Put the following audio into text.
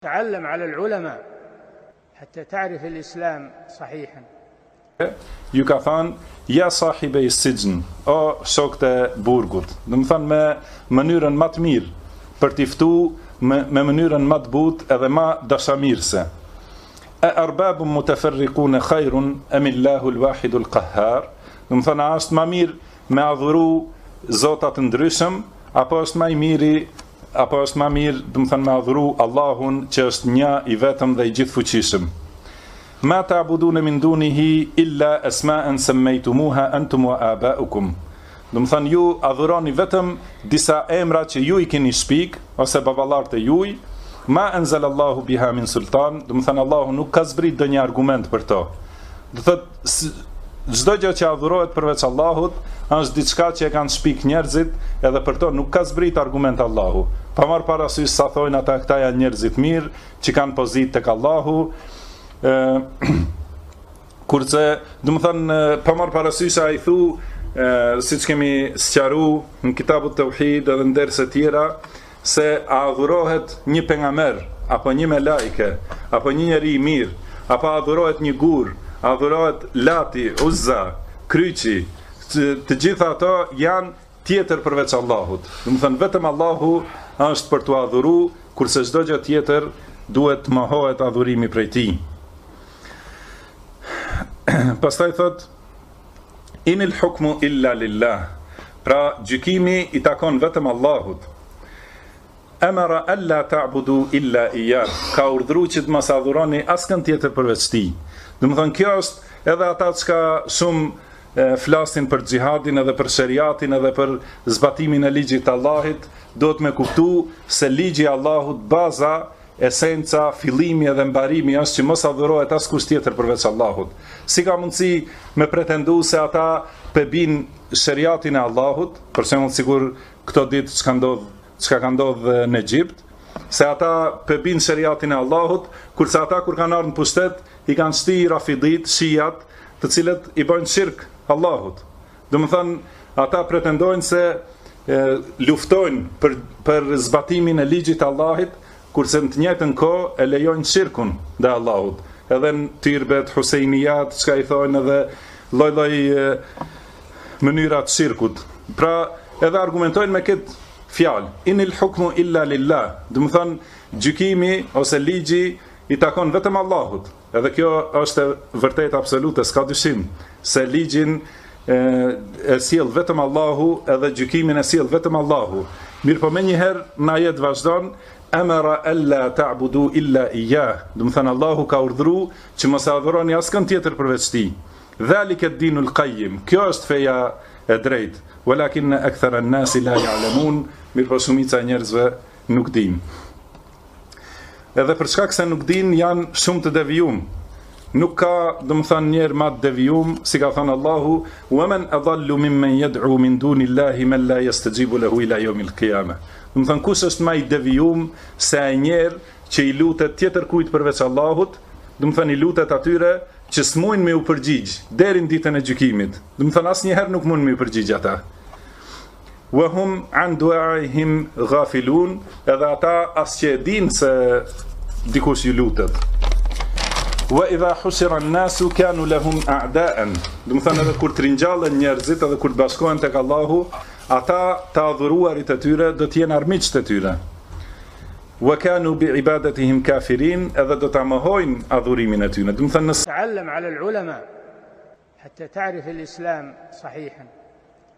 تعلم على العلماء حتى تعرف الإسلام صحيحا. Ju ka thënë, ja sahibe i sijnë, o shokët e burgut. Do të thënë me mënyrën më të mirë për t'i ftuar me mënyrën më të butë edhe më dashamirëse. E arbabun mutafarriqun khairun am Allahu al-wahid al-qahhar. Do të thënë, a është më mirë me adhuru zota të ndryshëm apo është më i miri apo është më mirë, do të thënë, me adhuru Allahun që është një i vetëm dhe i gjithfuqishëm. Ma ta'budun min dunihi illa asma'an sammaytumuha antum wa aba'ukum. Do të thënë, ju adhuroni vetëm disa emra që ju i keni shpik ose baballarët e juj. Ma anzalallahu biha min sultan. Do të thënë, Allahu nuk ka zbrit ndonjë argument për to. Do thotë, çdo gjë që adhurohet përveç Allahut është diçka që e kanë shpik njerëzit, edhe për to nuk ka zbrit argument Allahu. Pa marr parasysh sa thonë ata, këta janë njerëzit mirë që kanë pozitë tek Allahu. Kurse, do të thënë, pa marr parasysh ai thu, siç kemi sqaru në kitabut Tauhid edhe në derse tjera, se a adhurohet një pejgamber apo një melaike apo një njeri i mirë, apo adhurohet një gur, adhurohet Lati, Uzza, Kryqi, të gjitha ato janë tjetër përveç Allahut. Do të thënë, vetëm Allahu është për t'u adhuru, kurse çdo gjë tjetër duhet të mohohet adhurimi prej tij. Pastaj thot, inil hukmu illa lillah. Pra, gjykimi i takon vetëm Allahut. Amara alla ta'budu illa iyyah. Ka urdhëruar që të mos adhuroni askën tjetër përveç tij. Do të thënë, kjo është edhe ata që shumë flasin për xhihadin edhe për shariatin edhe për zbatimin e ligjit të Allahit, duhet me kuptu se ligji i Allahut, baza, esenca, fillimi edhe mbarimi është që mos adhurohet askush tjetër përveç Allahut. Si ka mundësi me pretendu se ata pebin shariatin e Allahut, për shembull sigur këto ditë çka ka ndodhur në Egjipt, se ata pebin shariatin e Allahut, kurse ata kur kanë ardhur në pushtet i kanë shti rafidit, shijat, të cilët i bëjnë shirk Allahut. Do të thënë, ata pretendojnë se luftojnë për zbatimin e ligjit të Allahit, kurse në të njëjtën kohë e lejojnë shirkun ndaj Allahut. Edhe në tyrbet, husejnijat, çka i thonë, edhe lloj-lloj mënyra të shirkut. Pra, edhe argumentojnë me këtë fjalë, inil hukmu illa lillah. Do të thënë, gjykimi ose ligji i takon vetëm Allahut. Edhe kjo është vërtet absolute, s'ka dyshim, se ligjin e sjell vetëm Allahu, edhe gjykimin e sjell vetëm Allahu. Mirë, po menjëherë në ajet vazhdon, amara alla ta'budu illa iyyah. Do të thënë, Allahu ka urdhëruar që mos adhuroni askën tjetër përveç tij. Dhalika ad-dinul qayyim. Kjo është feja e drejtë. Walakin akthara an-nasi la ya'lamun. Mirë, po shumica e njerëzve nuk dinë. Edhe për shkak se nuk dinë, janë shumë të devijum. Nuk ka, do të thënë, njerë ma të devijum, si ka thënë Allahu, wa man adallu mimmen yad'u min dunillahi man la yastajibu lahu ila yawmil qiyamah. Do të thënë, kush është më i devijum se ai njerë që i lutet tjetër kujt përveç Allahut, do të thënë, i lutet atyre që s'mujnë me u përgjigj deri në ditën e gjykimit. Do të thënë, asnjëherë nuk mund me u përgjigj ata. Wa hum an du'aihim ghafilun, edhe ata as që e dinë se dikush ju lutet. Wa idha hushira an-nasu kanu lahum a'da'an. Do të thënë, edhe kur të ringjallen njerëzit edhe kur të bashkohen tek Allahu, ata të adhuruarit e tyre do të jenë armiqtë e tyre. Wa kanu bi ibadatihim kafirin, edhe do ta mohojnë adhurimin e tyre. Do të thënë, تعلم على العلماء حتى تعرف الإسلام صحيحا.